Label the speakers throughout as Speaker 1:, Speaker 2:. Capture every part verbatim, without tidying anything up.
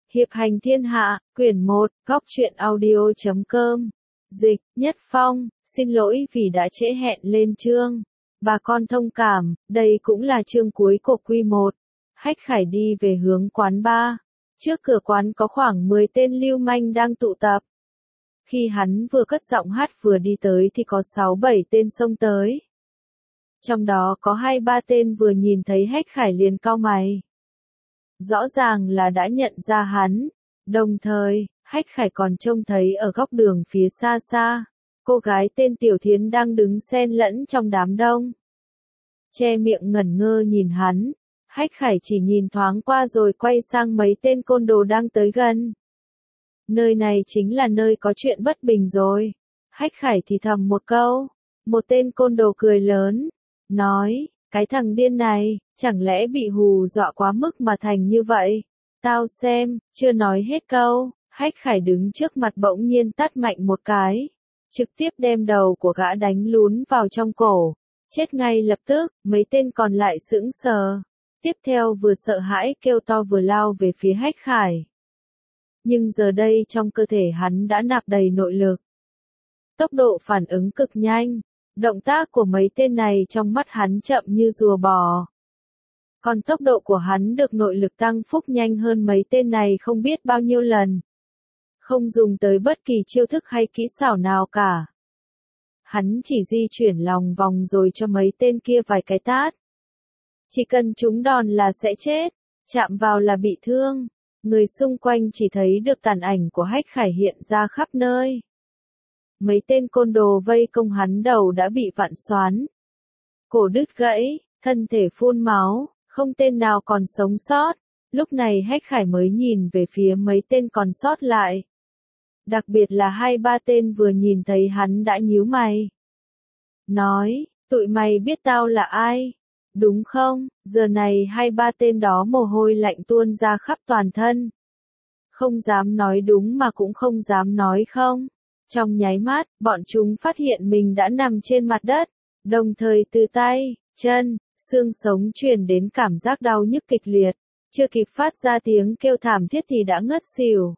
Speaker 1: Hiệp hành thiên hạ, quyển một, góc truyện audio chấm com. Dịch, Nhất Phong, xin lỗi vì đã trễ hẹn lên chương. Bà con thông cảm, đây cũng là chương cuối của quy một. Hách Khải đi về hướng quán bar. Trước cửa quán có khoảng mười tên lưu manh đang tụ tập. Khi hắn vừa cất giọng hát vừa đi tới thì có sáu bảy tên xông tới. Trong đó có hai ba tên vừa nhìn thấy Hách Khải liền cau mày. Rõ ràng là đã nhận ra hắn. Đồng thời, Hách Khải còn trông thấy ở góc đường phía xa xa, cô gái tên Tiểu Thiến đang đứng xen lẫn trong đám đông. Che miệng ngẩn ngơ nhìn hắn, Hách Khải chỉ nhìn thoáng qua rồi quay sang mấy tên côn đồ đang tới gần. Nơi này chính là nơi có chuyện bất bình rồi. Hách Khải thì thầm một câu, một tên côn đồ cười lớn, nói, cái thằng điên này, chẳng lẽ bị hù dọa quá mức mà thành như vậy? Tao xem, chưa nói hết câu, Hách Khải đứng trước mặt bỗng nhiên tát mạnh một cái, trực tiếp đem đầu của gã đánh lún vào trong cổ, chết ngay lập tức, mấy tên còn lại sững sờ, tiếp theo vừa sợ hãi kêu to vừa lao về phía Hách Khải. Nhưng giờ đây trong cơ thể hắn đã nạp đầy nội lực. Tốc độ phản ứng cực nhanh. Động tác của mấy tên này trong mắt hắn chậm như rùa bò. Còn tốc độ của hắn được nội lực tăng phúc nhanh hơn mấy tên này không biết bao nhiêu lần. Không dùng tới bất kỳ chiêu thức hay kỹ xảo nào cả. Hắn chỉ di chuyển lòng vòng rồi cho mấy tên kia vài cái tát. Chỉ cần trúng đòn là sẽ chết, chạm vào là bị thương. Người xung quanh chỉ thấy được tàn ảnh của Hách Khải hiện ra khắp nơi. Mấy tên côn đồ vây công hắn đầu đã bị vặn xoắn. Cổ đứt gãy, thân thể phun máu, không tên nào còn sống sót. Lúc này Hách Khải mới nhìn về phía mấy tên còn sót lại. Đặc biệt là hai ba tên vừa nhìn thấy hắn đã nhíu mày. Nói, tụi mày biết tao là ai? Đúng không? Giờ này hai ba tên đó mồ hôi lạnh tuôn ra khắp toàn thân. Không dám nói đúng mà cũng không dám nói không. Trong nháy mắt, bọn chúng phát hiện mình đã nằm trên mặt đất, đồng thời từ tay, chân, xương sống truyền đến cảm giác đau nhức kịch liệt, chưa kịp phát ra tiếng kêu thảm thiết thì đã ngất xỉu.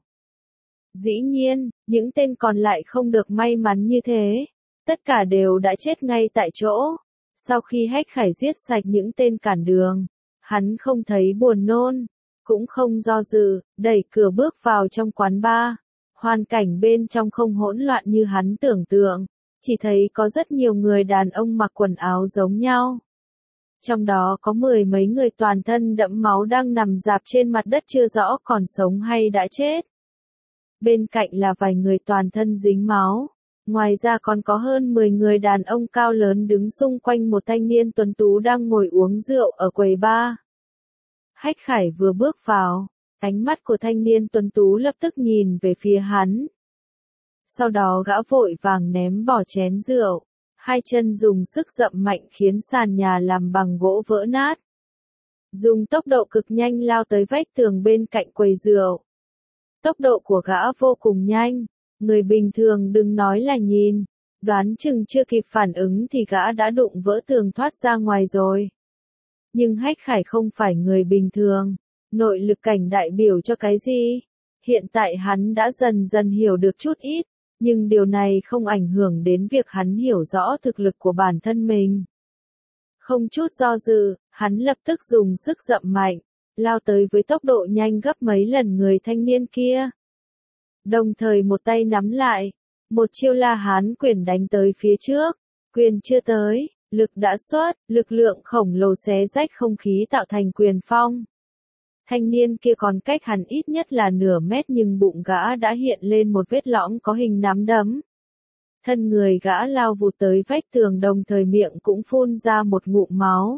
Speaker 1: Dĩ nhiên, những tên còn lại không được may mắn như thế, tất cả đều đã chết ngay tại chỗ. Sau khi Hách Khải giết sạch những tên cản đường, hắn không thấy buồn nôn, cũng không do dự, đẩy cửa bước vào trong quán bar. Hoàn cảnh bên trong không hỗn loạn như hắn tưởng tượng, chỉ thấy có rất nhiều người đàn ông mặc quần áo giống nhau. Trong đó có mười mấy người toàn thân đẫm máu đang nằm rạp trên mặt đất chưa rõ còn sống hay đã chết. Bên cạnh là vài người toàn thân dính máu. Ngoài ra còn có hơn mười người đàn ông cao lớn đứng xung quanh một thanh niên tuấn tú đang ngồi uống rượu ở quầy bar. Hách Khải vừa bước vào, ánh mắt của thanh niên tuấn tú lập tức nhìn về phía hắn. Sau đó gã vội vàng ném bỏ chén rượu, hai chân dùng sức dậm mạnh khiến sàn nhà làm bằng gỗ vỡ nát. Dùng tốc độ cực nhanh lao tới vách tường bên cạnh quầy rượu. Tốc độ của gã vô cùng nhanh, người bình thường đừng nói là nhìn, đoán chừng chưa kịp phản ứng thì gã đã đụng vỡ tường thoát ra ngoài rồi. Nhưng Hách Khải không phải người bình thường. Nội lực cảnh đại biểu cho cái gì? Hiện tại hắn đã dần dần hiểu được chút ít, nhưng điều này không ảnh hưởng đến việc hắn hiểu rõ thực lực của bản thân mình. Không chút do dự, hắn lập tức dùng sức dậm mạnh, lao tới với tốc độ nhanh gấp mấy lần người thanh niên kia. Đồng thời một tay nắm lại, một chiêu La Hán quyền đánh tới phía trước, quyền chưa tới, lực đã xuất, lực lượng khổng lồ xé rách không khí tạo thành quyền phong. Thanh niên kia còn cách hắn ít nhất là nửa mét nhưng bụng gã đã hiện lên một vết lõm có hình nắm đấm. Thân người gã lao vụt tới vách tường đồng thời miệng cũng phun ra một ngụm máu.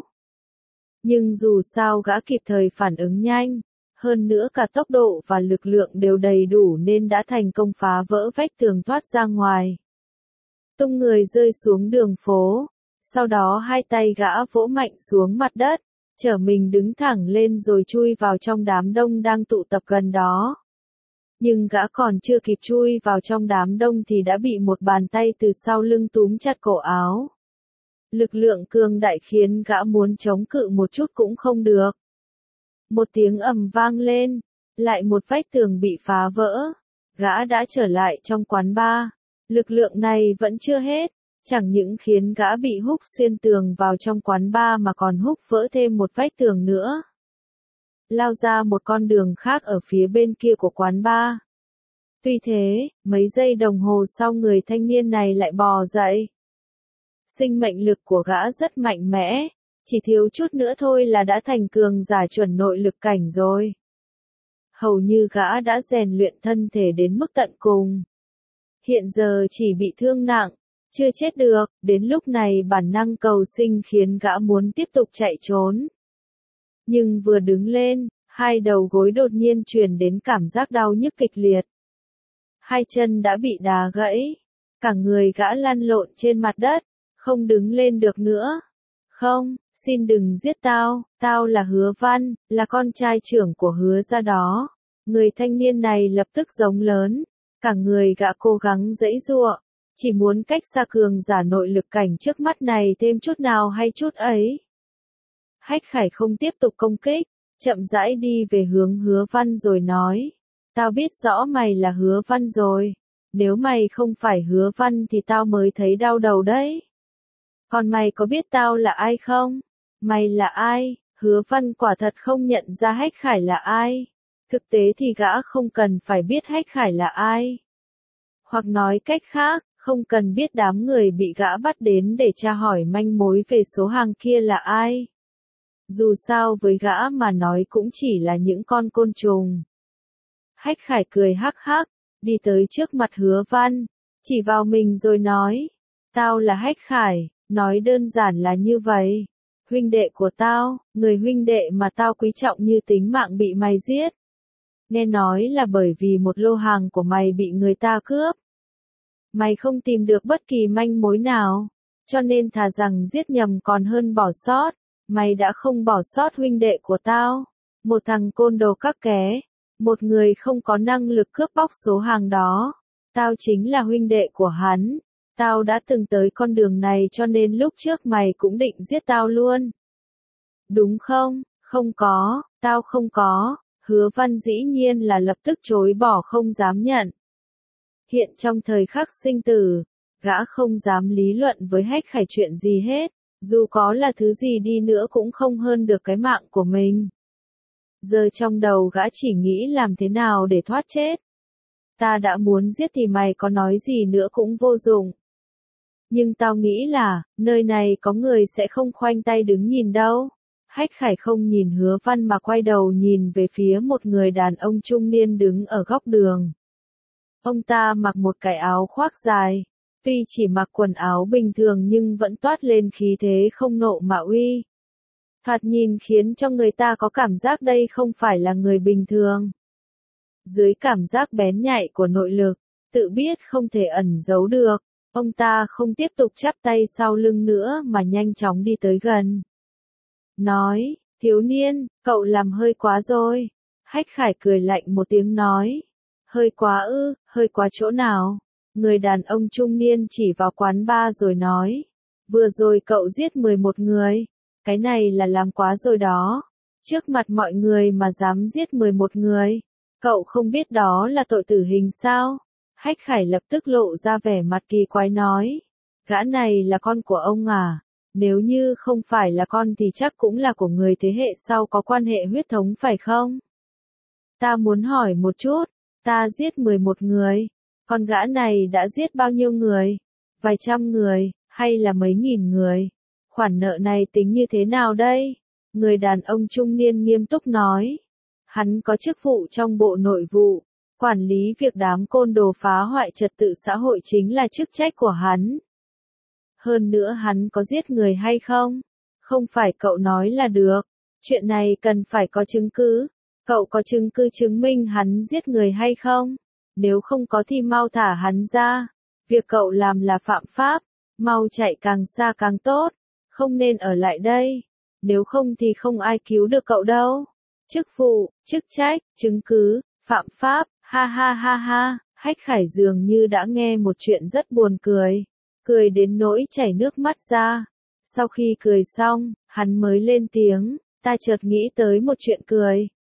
Speaker 1: Nhưng dù sao gã kịp thời phản ứng nhanh, hơn nữa cả tốc độ và lực lượng đều đầy đủ nên đã thành công phá vỡ vách tường thoát ra ngoài. Tung người rơi xuống đường phố, sau đó hai tay gã vỗ mạnh xuống mặt đất. Chở mình đứng thẳng lên rồi chui vào trong đám đông đang tụ tập gần đó. Nhưng gã còn chưa kịp chui vào trong đám đông thì đã bị một bàn tay từ sau lưng túm chặt cổ áo. Lực lượng cường đại khiến gã muốn chống cự một chút cũng không được. Một tiếng ầm vang lên, Lại một vách tường bị phá vỡ. Gã đã trở lại trong quán bar. Lực lượng này vẫn chưa hết. Chẳng những khiến gã bị húc xuyên tường vào trong quán bar mà còn húc vỡ thêm một vách tường nữa. Lao ra một con đường khác ở phía bên kia của quán bar. Tuy thế, mấy giây đồng hồ sau người thanh niên này lại bò dậy. Sinh mệnh lực của gã rất mạnh mẽ, chỉ thiếu chút nữa thôi là đã thành cường giả chuẩn nội lực cảnh rồi. Hầu như gã đã rèn luyện thân thể đến mức tận cùng. Hiện giờ chỉ bị thương nặng, chưa chết được, đến lúc này bản năng cầu sinh khiến gã muốn tiếp tục chạy trốn. Nhưng vừa đứng lên, hai đầu gối đột nhiên truyền đến cảm giác đau nhức kịch liệt. Hai chân đã bị đá gãy, cả người gã lăn lộn trên mặt đất, không đứng lên được nữa. Không, xin đừng giết tao, tao là Hứa Văn, là con trai trưởng của Hứa gia đó. Người thanh niên này lập tức giống lớn, cả người gã cố gắng giãy giụa, chỉ muốn cách xa cường giả nội lực cảnh trước mắt này thêm chút nào hay chút ấy. Hách Khải không tiếp tục công kích, chậm rãi đi về hướng Hứa Văn rồi nói, tao biết rõ mày là Hứa Văn rồi, nếu mày không phải Hứa Văn thì tao mới thấy đau đầu đấy. Còn mày có biết tao là ai không? Mày là ai? Hứa Văn quả thật không nhận ra Hách Khải là ai. Thực tế thì gã không cần phải biết Hách Khải là ai. Hoặc nói cách khác, không cần biết đám người bị gã bắt đến để tra hỏi manh mối về số hàng kia là ai. Dù sao với gã mà nói cũng chỉ là những con côn trùng. Hách Khải cười hắc hắc, đi tới trước mặt Hứa Văn, chỉ vào mình rồi nói, tao là Hách Khải, nói đơn giản là như vậy. Huynh đệ của tao, người huynh đệ mà tao quý trọng như tính mạng bị mày giết. Nghe nói là bởi vì một lô hàng của mày bị người ta cướp. Mày không tìm được bất kỳ manh mối nào, cho nên thà rằng giết nhầm còn hơn bỏ sót. Mày đã không bỏ sót huynh đệ của tao, một thằng côn đồ các ké, một người không có năng lực cướp bóc số hàng đó. Tao chính là huynh đệ của hắn, tao đã từng tới con đường này cho nên lúc trước mày cũng định giết tao luôn. Đúng không? Không có, tao không có. Hứa Văn dĩ nhiên là lập tức chối bỏ không dám nhận. Hiện trong thời khắc sinh tử, gã không dám lý luận với Hách Khải chuyện gì hết. Dù có là thứ gì đi nữa cũng không hơn được cái mạng của mình. Giờ trong đầu gã chỉ nghĩ làm thế nào để thoát chết. Ta đã muốn giết thì mày có nói gì nữa cũng vô dụng. Nhưng tao nghĩ là, nơi này có người sẽ không khoanh tay đứng nhìn đâu. Hách Khải không nhìn Hứa Văn mà quay đầu nhìn về phía một người đàn ông trung niên đứng ở góc đường. Ông ta mặc một cái áo khoác dài. Tuy chỉ mặc quần áo bình thường nhưng vẫn toát lên khí thế không nộ mà uy. Thoạt nhìn khiến cho người ta có cảm giác đây không phải là người bình thường. Dưới cảm giác bén nhạy của nội lực, tự biết không thể ẩn giấu được, ông ta không tiếp tục chắp tay sau lưng nữa mà nhanh chóng đi tới gần. Nói, thiếu niên, cậu làm hơi quá rồi. Hách Khải cười lạnh một tiếng nói. Hơi quá ư, hơi quá chỗ nào? Người đàn ông trung niên chỉ vào quán bar rồi nói. Vừa rồi cậu giết mười một người. Cái này là làm quá rồi đó. Trước mặt mọi người mà dám giết mười một người. Cậu không biết đó là tội tử hình sao? Hách Khải lập tức lộ ra vẻ mặt kỳ quái nói. Gã này là con của ông à? Nếu như không phải là con thì chắc cũng là của người thế hệ sau có quan hệ huyết thống phải không? Ta muốn hỏi một chút. Ta giết mười một người. Con gã này đã giết bao nhiêu người? Vài trăm người, hay là mấy nghìn người? Khoản nợ này tính như thế nào đây? Người đàn ông trung niên nghiêm túc nói. Hắn có chức vụ trong Bộ Nội vụ, quản lý việc đám côn đồ phá hoại trật tự xã hội chính là chức trách của hắn. Hơn nữa hắn có giết người hay không? Không phải cậu nói là được. Chuyện này cần phải có chứng cứ. Cậu có chứng cứ chứng minh hắn giết người hay không? Nếu không có thì mau thả hắn ra. Việc cậu làm là phạm pháp. Mau chạy càng xa càng tốt. Không nên ở lại đây. Nếu không thì không ai cứu được cậu đâu. Chức vụ, chức trách, chứng cứ, phạm pháp, ha ha ha ha. Hách Khải dường như đã nghe một chuyện rất buồn cười. Cười đến nỗi chảy nước mắt ra. Sau khi cười xong, hắn mới lên tiếng. Ta chợt nghĩ tới một chuyện cười.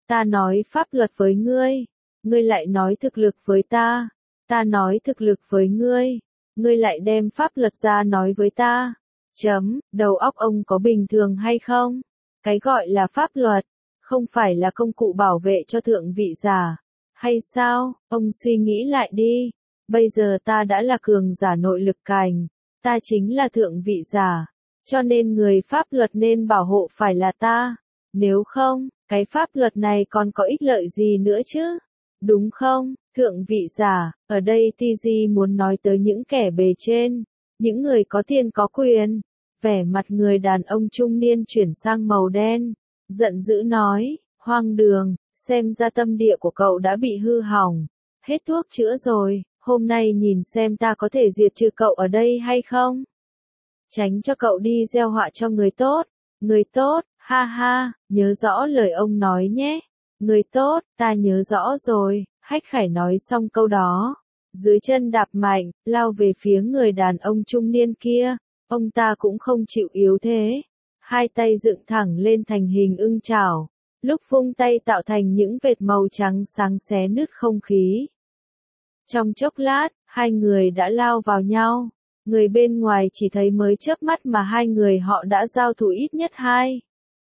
Speaker 1: Ta nói pháp luật với ngươi, ngươi lại nói thực lực với ta. Ta nói thực lực với ngươi, ngươi lại đem pháp luật ra nói với ta. Chấm, đầu óc ông có bình thường hay không? Cái gọi là pháp luật, không phải là công cụ bảo vệ cho thượng vị giả, hay sao? Ông suy nghĩ lại đi, bây giờ ta đã là cường giả nội lực cảnh, ta chính là thượng vị giả, cho nên người pháp luật nên bảo hộ phải là ta, nếu không, cái pháp luật này còn có ích lợi gì nữa chứ? Đúng không, thượng vị giả, ở đây tê giê muốn nói tới những kẻ bề trên, những người có tiền có quyền. Vẻ mặt người đàn ông trung niên chuyển sang màu đen, giận dữ nói, hoang đường, xem ra tâm địa của cậu đã bị hư hỏng, hết thuốc chữa rồi, hôm nay nhìn xem ta có thể diệt trừ cậu ở đây hay không? Tránh cho cậu đi gieo họa cho người tốt, người tốt, ha ha, nhớ rõ lời ông nói nhé, người tốt, ta nhớ rõ rồi, Hách Khải nói xong câu đó, dưới chân đạp mạnh, lao về phía người đàn ông trung niên kia. Ông ta cũng không chịu yếu thế, hai tay dựng thẳng lên thành hình ưng chảo, lúc vung tay tạo thành những vệt màu trắng sáng xé nứt không khí. Trong chốc lát, hai người đã lao vào nhau, người bên ngoài chỉ thấy mới chớp mắt mà hai người họ đã giao thủ ít nhất hai.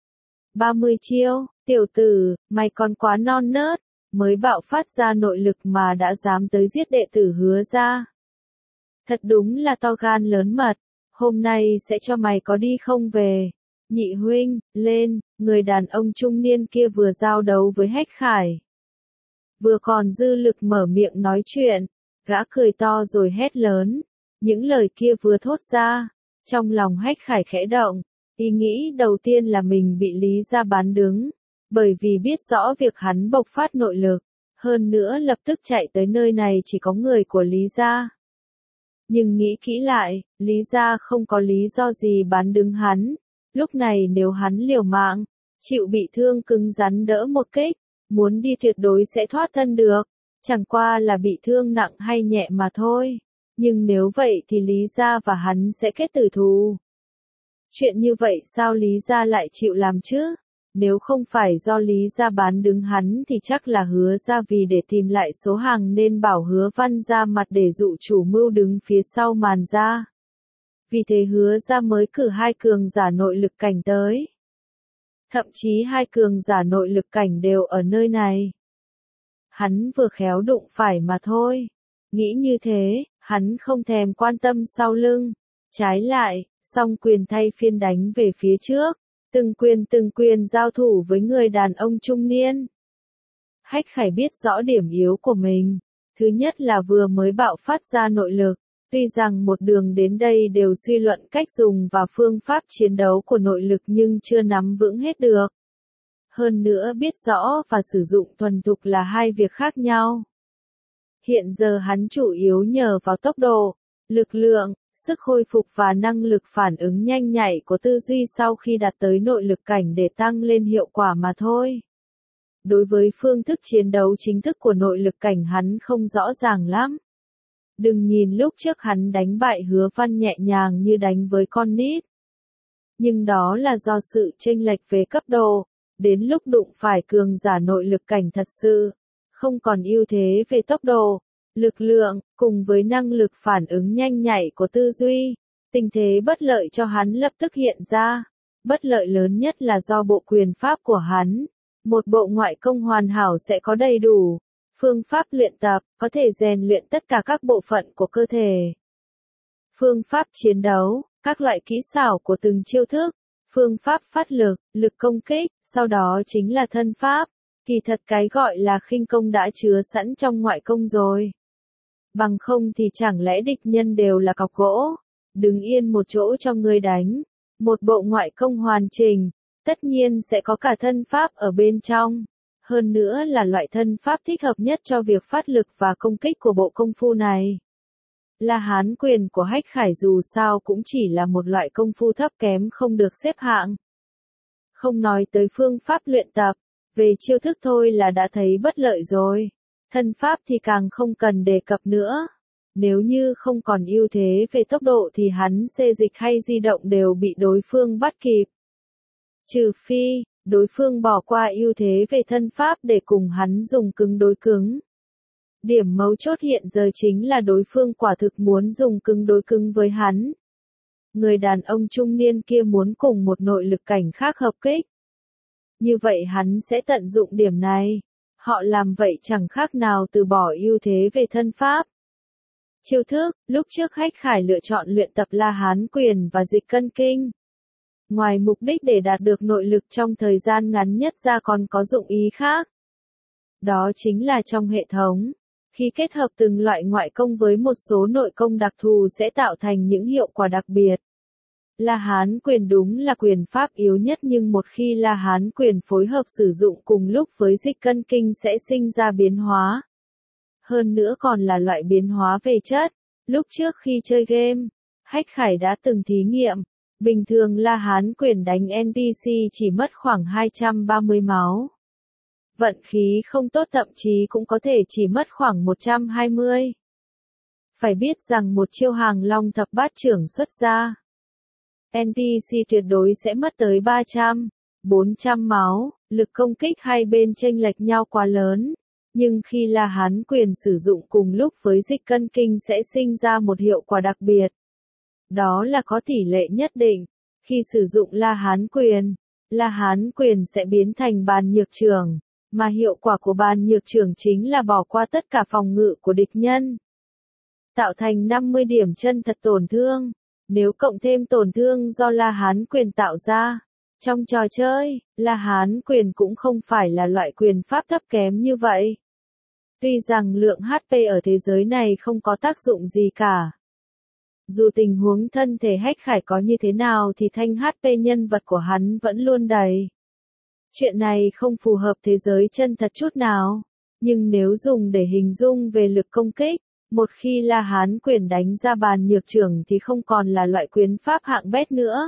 Speaker 1: ba mươi chiêu, tiểu tử, mày còn quá non nớt, mới bạo phát ra nội lực mà đã dám tới giết đệ tử Hứa gia. Thật đúng là to gan lớn mật. Hôm nay sẽ cho mày có đi không về. Nhị huynh, lên, người đàn ông trung niên kia vừa giao đấu với Hách Khải. Vừa còn dư lực mở miệng nói chuyện, gã cười to rồi hét lớn. Những lời kia vừa thốt ra, trong lòng Hách Khải khẽ động, ý nghĩ đầu tiên là mình bị Lý gia bán đứng, bởi vì biết rõ việc hắn bộc phát nội lực, hơn nữa lập tức chạy tới nơi này chỉ có người của Lý gia. Nhưng nghĩ kỹ lại, Lý gia không có lý do gì bán đứng hắn, lúc này nếu hắn liều mạng, chịu bị thương cứng rắn đỡ một kích, muốn đi tuyệt đối sẽ thoát thân được, chẳng qua là bị thương nặng hay nhẹ mà thôi, nhưng nếu vậy thì Lý gia và hắn sẽ kết tử thù. Chuyện như vậy sao Lý gia lại chịu làm chứ? Nếu không phải do Lý gia bán đứng hắn thì chắc là Hứa gia vì để tìm lại số hàng nên bảo Hứa Văn ra mặt để dụ chủ mưu đứng phía sau màn ra. Vì thế Hứa gia mới cử hai cường giả nội lực cảnh tới. Thậm chí hai cường giả nội lực cảnh đều ở nơi này. Hắn vừa khéo đụng phải mà thôi. Nghĩ như thế, hắn không thèm quan tâm sau lưng. Trái lại, song quyền thay phiên đánh về phía trước. Từng quyền từng quyền giao thủ với người đàn ông trung niên. Hách Khải biết rõ điểm yếu của mình. Thứ nhất là vừa mới bạo phát ra nội lực. Tuy rằng một đường đến đây đều suy luận cách dùng và phương pháp chiến đấu của nội lực nhưng chưa nắm vững hết được. Hơn nữa biết rõ và sử dụng thuần thục là hai việc khác nhau. Hiện giờ hắn chủ yếu nhờ vào tốc độ, lực lượng, sức hồi phục và năng lực phản ứng nhanh nhạy của tư duy sau khi đạt tới nội lực cảnh để tăng lên hiệu quả mà thôi. Đối với phương thức chiến đấu chính thức của nội lực cảnh hắn không rõ ràng lắm. Đừng nhìn lúc trước hắn đánh bại Hứa Văn nhẹ nhàng như đánh với con nít. Nhưng đó là do sự chênh lệch về cấp độ, đến lúc đụng phải cường giả nội lực cảnh thật sự, không còn ưu thế về tốc độ, lực lượng, cùng với năng lực phản ứng nhanh nhạy của tư duy, tình thế bất lợi cho hắn lập tức hiện ra. Bất lợi lớn nhất là do bộ quyền pháp của hắn, một bộ ngoại công hoàn hảo sẽ có đầy đủ phương pháp luyện tập, có thể rèn luyện tất cả các bộ phận của cơ thể. Phương pháp chiến đấu, các loại kỹ xảo của từng chiêu thức, phương pháp phát lực, lực công kích, sau đó chính là thân pháp. Kỳ thật cái gọi là khinh công đã chứa sẵn trong ngoại công rồi. Bằng không thì chẳng lẽ địch nhân đều là cọc gỗ, đứng yên một chỗ cho ngươi đánh. Một bộ ngoại công hoàn chỉnh, tất nhiên sẽ có cả thân pháp ở bên trong. Hơn nữa là loại thân pháp thích hợp nhất cho việc phát lực và công kích của bộ công phu này. La Hán quyền của Hách Khải dù sao cũng chỉ là một loại công phu thấp kém không được xếp hạng. Không nói tới phương pháp luyện tập, về chiêu thức thôi là đã thấy bất lợi rồi. Thân pháp thì càng không cần đề cập nữa. Nếu như không còn ưu thế về tốc độ thì hắn xê dịch hay di động đều bị đối phương bắt kịp. Trừ phi, Đối phương bỏ qua ưu thế về thân pháp để cùng hắn dùng cứng đối cứng. Điểm mấu chốt hiện giờ chính là đối phương quả thực muốn dùng cứng đối cứng với hắn. Người đàn ông trung niên kia muốn cùng một nội lực cảnh khác hợp kích. Như vậy hắn sẽ tận dụng điểm này. Họ làm vậy chẳng khác nào từ bỏ ưu thế về thân pháp. Chiêu thức, lúc trước Hách Khải lựa chọn luyện tập La Hán Quyền và Dịch Cân Kinh. Ngoài mục đích để đạt được nội lực trong thời gian ngắn nhất ra còn có dụng ý khác. Đó chính là trong hệ thống, khi kết hợp từng loại ngoại công với một số nội công đặc thù sẽ tạo thành những hiệu quả đặc biệt. La Hán Quyền đúng là quyền pháp yếu nhất nhưng một khi La Hán Quyền phối hợp sử dụng cùng lúc với Dịch Cân Kinh sẽ sinh ra biến hóa. Hơn nữa còn là loại biến hóa về chất. Lúc trước khi chơi game, Hách Khải đã từng thí nghiệm. Bình thường La Hán Quyền đánh en pê xê chỉ mất khoảng hai trăm ba mươi máu. Vận khí không tốt thậm chí cũng có thể chỉ mất khoảng một trăm hai mươi. Phải biết rằng một chiêu Hàng Long thập bát chưởng xuất ra, en pê xê tuyệt đối sẽ mất tới ba trăm, bốn trăm máu, lực công kích hai bên chênh lệch nhau quá lớn. Nhưng khi La Hán Quyền sử dụng cùng lúc với Dịch Cân Kinh sẽ sinh ra một hiệu quả đặc biệt. Đó là có tỷ lệ nhất định. Khi sử dụng La Hán Quyền, La Hán Quyền sẽ biến thành bàn nhược chưởng, mà hiệu quả của bàn nhược chưởng chính là bỏ qua tất cả phòng ngự của địch nhân. Tạo thành năm mươi điểm chân thật tổn thương. Nếu cộng thêm tổn thương do La Hán Quyền tạo ra, trong trò chơi, La Hán Quyền cũng không phải là loại quyền pháp thấp kém như vậy. Tuy rằng lượng hát pê ở thế giới này không có tác dụng gì cả. Dù tình huống thân thể Hách Khải có như thế nào thì thanh hát pê nhân vật của hắn vẫn luôn đầy. Chuyện này không phù hợp thế giới chân thật chút nào. Nhưng nếu dùng để hình dung về lực công kích, một khi La Hán Quyền đánh ra bàn nhược chưởng thì không còn là loại quyền pháp hạng bét nữa.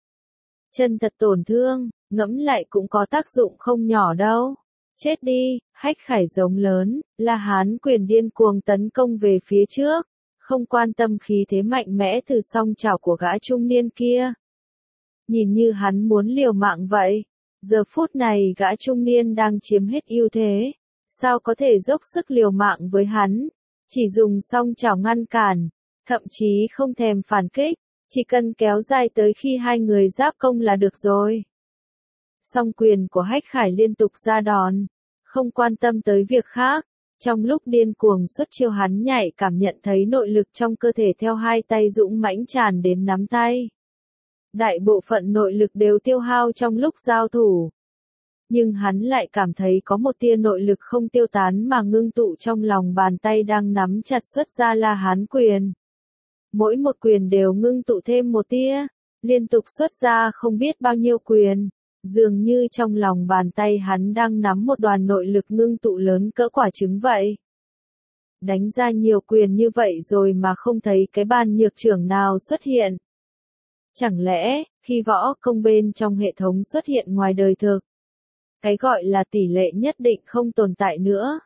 Speaker 1: Chân thật tổn thương, ngẫm lại cũng có tác dụng không nhỏ đâu. Chết đi, Hách Khải giống lớn, La Hán Quyền điên cuồng tấn công về phía trước, không quan tâm khí thế mạnh mẽ từ song chảo của gã trung niên kia. Nhìn như hắn muốn liều mạng vậy. Giờ phút này gã trung niên đang chiếm hết ưu thế. Sao có thể dốc sức liều mạng với hắn? Chỉ dùng song chảo ngăn cản, thậm chí không thèm phản kích, chỉ cần kéo dài tới khi hai người giáp công là được rồi. Song quyền của Hách Khải liên tục ra đòn, không quan tâm tới việc khác. Trong lúc điên cuồng xuất chiêu hắn nhạy cảm nhận thấy nội lực trong cơ thể theo hai tay dũng mãnh tràn đến nắm tay. Đại bộ phận nội lực đều tiêu hao trong lúc giao thủ. Nhưng hắn lại cảm thấy có một tia nội lực không tiêu tán mà ngưng tụ trong lòng bàn tay đang nắm chặt xuất ra La Hán Quyền. Mỗi một quyền đều ngưng tụ thêm một tia, liên tục xuất ra không biết bao nhiêu quyền. Dường như trong lòng bàn tay hắn đang nắm một đoàn nội lực ngưng tụ lớn cỡ quả trứng vậy. Đánh ra nhiều quyền như vậy rồi mà không thấy cái bàn nhược chưởng nào xuất hiện. Chẳng lẽ, khi võ công bên trong hệ thống xuất hiện ngoài đời thực, cái gọi là tỷ lệ nhất định không tồn tại nữa.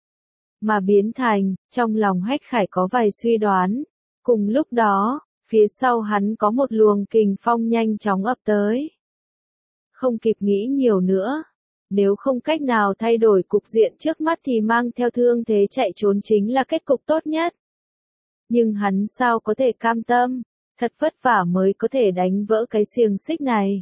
Speaker 1: Mà biến thành, trong lòng Hách Khải có vài suy đoán. Cùng lúc đó, phía sau hắn có một luồng kình phong nhanh chóng ập tới. Không kịp nghĩ nhiều nữa. Nếu không cách nào thay đổi cục diện trước mắt thì mang theo thương thế chạy trốn chính là kết cục tốt nhất. Nhưng hắn sao có thể cam tâm, thật vất vả mới có thể đánh vỡ cái xiềng xích này.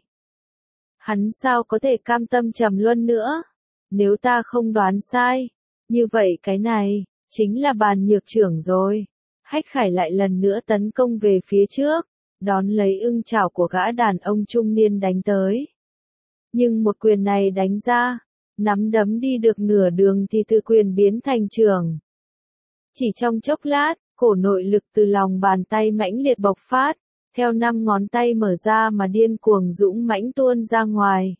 Speaker 1: Hắn sao có thể cam tâm trầm luân nữa. Nếu ta không đoán sai, như vậy cái này, chính là bàn nhược chưởng rồi. Hách Khải lại lần nữa tấn công về phía trước, đón lấy ưng chảo của gã đàn ông trung niên đánh tới. Nhưng một quyền này đánh ra, nắm đấm đi được nửa đường thì từ quyền biến thành chưởng. Chỉ trong chốc lát, cổ nội lực từ lòng bàn tay mãnh liệt bộc phát, theo năm ngón tay mở ra mà điên cuồng dũng mãnh tuôn ra ngoài.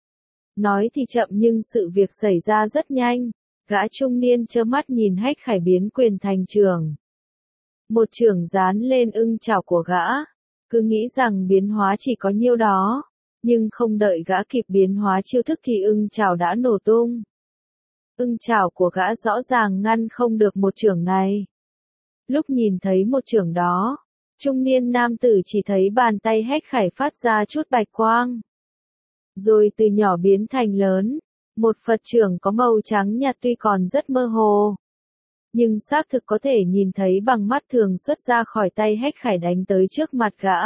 Speaker 1: Nói thì chậm nhưng sự việc xảy ra rất nhanh, gã trung niên trơ mắt nhìn Hách Khải biến quyền thành chưởng. Một chưởng dán lên ưng chảo của gã, cứ nghĩ rằng biến hóa chỉ có nhiêu đó. Nhưng không đợi gã kịp biến hóa chiêu thức thì ưng chảo đã nổ tung. Ưng chảo của gã rõ ràng ngăn không được một chưởng này. Lúc nhìn thấy một chưởng đó, trung niên nam tử chỉ thấy bàn tay Hách Khải phát ra chút bạch quang. rồi từ nhỏ biến thành lớn. Một Phật trưởng có màu trắng nhạt tuy còn rất mơ hồ, nhưng xác thực có thể nhìn thấy bằng mắt thường xuất ra khỏi tay Hách Khải đánh tới trước mặt gã.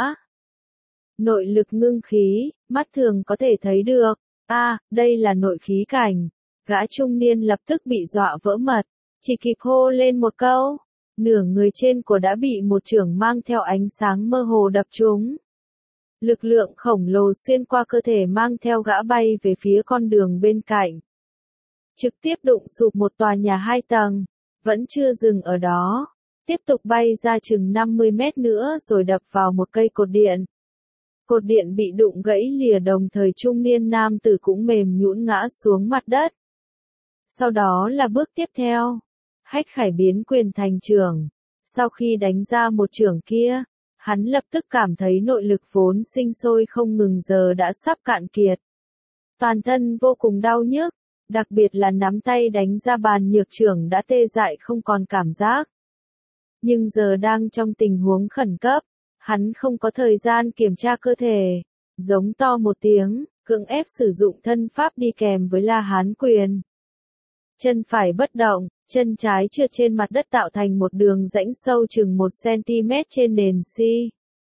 Speaker 1: Nội lực ngưng khí, mắt thường có thể thấy được. A, à, đây là nội khí cảnh. Gã trung niên lập tức bị dọa vỡ mật, chỉ kịp hô lên một câu, nửa người trên của đã bị một chưởng mang theo ánh sáng mơ hồ đập trúng. Lực lượng khổng lồ xuyên qua cơ thể mang theo gã bay về phía con đường bên cạnh. Trực tiếp đụng sụp một tòa nhà hai tầng, vẫn chưa dừng ở đó, tiếp tục bay ra chừng năm mươi mét nữa rồi đập vào một cây cột điện. Cột điện bị đụng gãy lìa, đồng thời trung niên nam tử cũng mềm nhũn ngã xuống mặt đất. Sau đó là bước tiếp theo, Hách Khải biến quyền thành chưởng. Sau khi đánh ra một chưởng kia, hắn lập tức cảm thấy nội lực vốn sinh sôi không ngừng giờ đã sắp cạn kiệt. Toàn thân vô cùng đau nhức, đặc biệt là nắm tay đánh ra bàn nhược chưởng đã tê dại không còn cảm giác. Nhưng giờ đang trong tình huống khẩn cấp, hắn không có thời gian kiểm tra cơ thể, giống to một tiếng, cưỡng ép sử dụng thân pháp đi kèm với La Hán quyền. Chân phải bất động, chân trái trượt trên mặt đất tạo thành một đường rãnh sâu chừng một xăng-ti-mét trên nền xi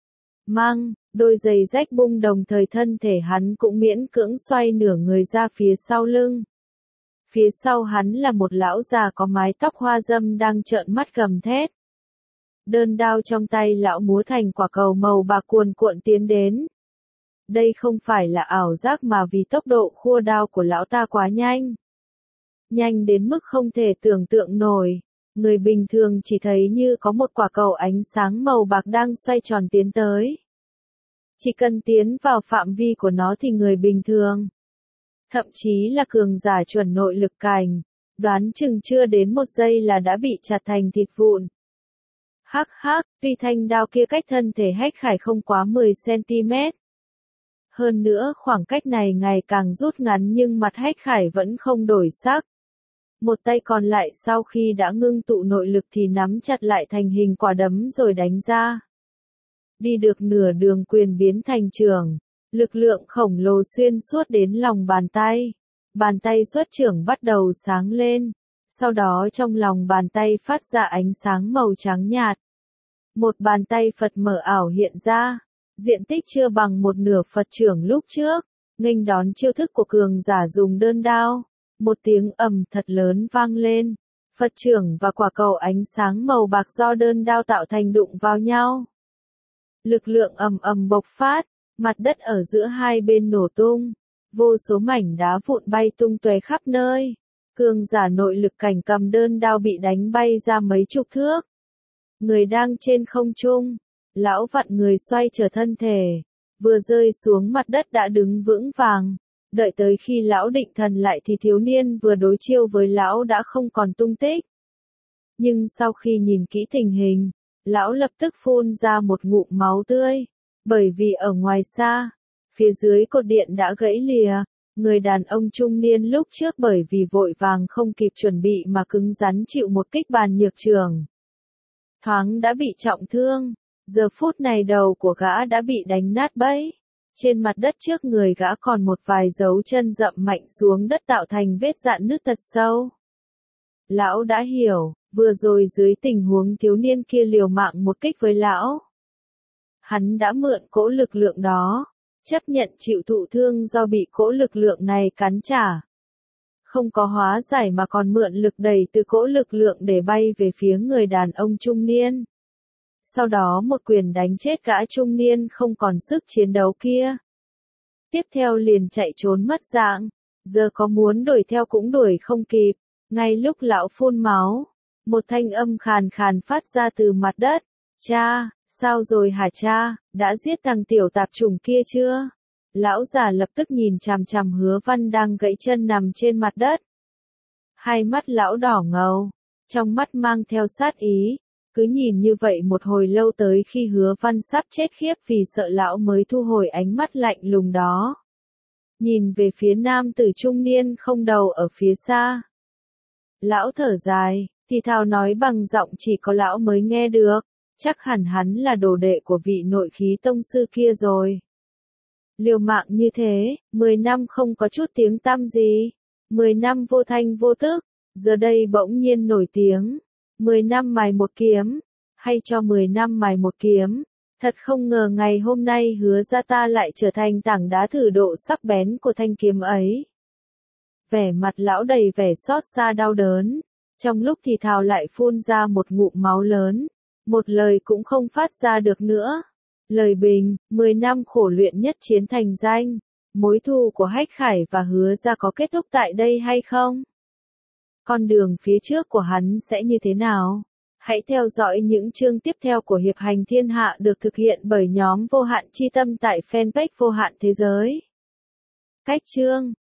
Speaker 1: măng, đôi giày rách bung, đồng thời thân thể hắn cũng miễn cưỡng xoay nửa người ra phía sau lưng. Phía sau hắn là một lão già có mái tóc hoa dâm đang trợn mắt gầm thét. Đơn đao trong tay lão múa thành quả cầu màu bạc cuồn cuộn tiến đến. Đây không phải là ảo giác mà vì tốc độ khua đao của lão ta quá nhanh. Nhanh đến mức không thể tưởng tượng nổi, người bình thường chỉ thấy như có một quả cầu ánh sáng màu bạc đang xoay tròn tiến tới. Chỉ cần tiến vào phạm vi của nó thì người bình thường, thậm chí là cường giả chuẩn nội lực cảnh, đoán chừng chưa đến một giây là đã bị chặt thành thịt vụn. Hắc hắc, tuy thanh đao kia cách thân thể Hách Khải không quá mười xăng-ti-mét. Hơn nữa khoảng cách này ngày càng rút ngắn nhưng mặt Hách Khải vẫn không đổi sắc. Một tay còn lại sau khi đã ngưng tụ nội lực thì nắm chặt lại thành hình quả đấm rồi đánh ra. Đi được nửa đường quyền biến thành chưởng, lực lượng khổng lồ xuyên suốt đến lòng bàn tay. Bàn tay xuất chưởng bắt đầu sáng lên, sau đó trong lòng bàn tay phát ra ánh sáng màu trắng nhạt. Một bàn tay Phật mở ảo hiện ra, diện tích chưa bằng một nửa Phật chưởng lúc trước, nghênh đón chiêu thức của cường giả dùng đơn đao. Một tiếng ầm thật lớn vang lên, Phật chưởng và quả cầu ánh sáng màu bạc do đơn đao tạo thành đụng vào nhau. Lực lượng ầm ầm bộc phát, mặt đất ở giữa hai bên nổ tung, vô số mảnh đá vụn bay tung tóe khắp nơi. Cường giả nội lực cảnh cầm đơn đao bị đánh bay ra mấy chục thước. Người đang trên không trung, lão vặn người xoay trở thân thể, vừa rơi xuống mặt đất đã đứng vững vàng. Đợi tới khi lão định thần lại thì thiếu niên vừa đối chiêu với lão đã không còn tung tích. Nhưng sau khi nhìn kỹ tình hình, lão lập tức phun ra một ngụm máu tươi, bởi vì ở ngoài xa, phía dưới cột điện đã gãy lìa, người đàn ông trung niên lúc trước bởi vì vội vàng không kịp chuẩn bị mà cứng rắn chịu một kích bàn nhược chưởng. Thoáng đã bị trọng thương, giờ phút này đầu của gã đã bị đánh nát bấy. Trên mặt đất trước người gã còn một vài dấu chân dậm mạnh xuống đất tạo thành vết rạn nứt thật sâu. Lão đã hiểu, vừa rồi dưới tình huống thiếu niên kia liều mạng một kích với lão. Hắn đã mượn cỗ lực lượng đó, chấp nhận chịu thụ thương do bị cỗ lực lượng này cắn trả. Không có hóa giải mà còn mượn lực đẩy từ cỗ lực lượng để bay về phía người đàn ông trung niên. Sau đó một quyền đánh chết gã trung niên không còn sức chiến đấu kia. Tiếp theo liền chạy trốn mất dạng, giờ có muốn đuổi theo cũng đuổi không kịp. Ngay lúc lão phun máu, một thanh âm khàn khàn phát ra từ mặt đất. Cha, sao rồi hả cha, đã giết thằng tiểu tạp chủng kia chưa? Lão già lập tức nhìn chằm chằm Hứa Văn đang gãy chân nằm trên mặt đất. Hai mắt lão đỏ ngầu, trong mắt mang theo sát ý. Cứ nhìn như vậy một hồi lâu tới khi Hứa Văn sắp chết khiếp vì sợ lão mới thu hồi ánh mắt lạnh lùng đó. Nhìn về phía nam tử trung niên không đầu ở phía xa. Lão thở dài, thì thào nói bằng giọng chỉ có lão mới nghe được, chắc hẳn hắn là đồ đệ của vị nội khí tông sư kia rồi. Liều mạng như thế, mười năm không có chút tiếng tăm gì. mười năm vô thanh vô tức, giờ đây bỗng nhiên nổi tiếng. mười năm mài một kiếm, hay cho mười năm mài một kiếm. Thật không ngờ ngày hôm nay Hứa ra ta lại trở thành tảng đá thử độ sắc bén của thanh kiếm ấy. Vẻ mặt lão đầy vẻ xót xa đau đớn, trong lúc thì thào lại phun ra một ngụm máu lớn, một lời cũng không phát ra được nữa. Lời bình, mười năm khổ luyện nhất chiến thành danh, mối thù của Hách Khải và Hứa ra có kết thúc tại đây hay không? Con đường phía trước của hắn sẽ như thế nào? Hãy theo dõi những chương tiếp theo của Hiệp hành thiên hạ được thực hiện bởi nhóm Vô hạn chi tâm tại fanpage Vô hạn thế giới. Cách chương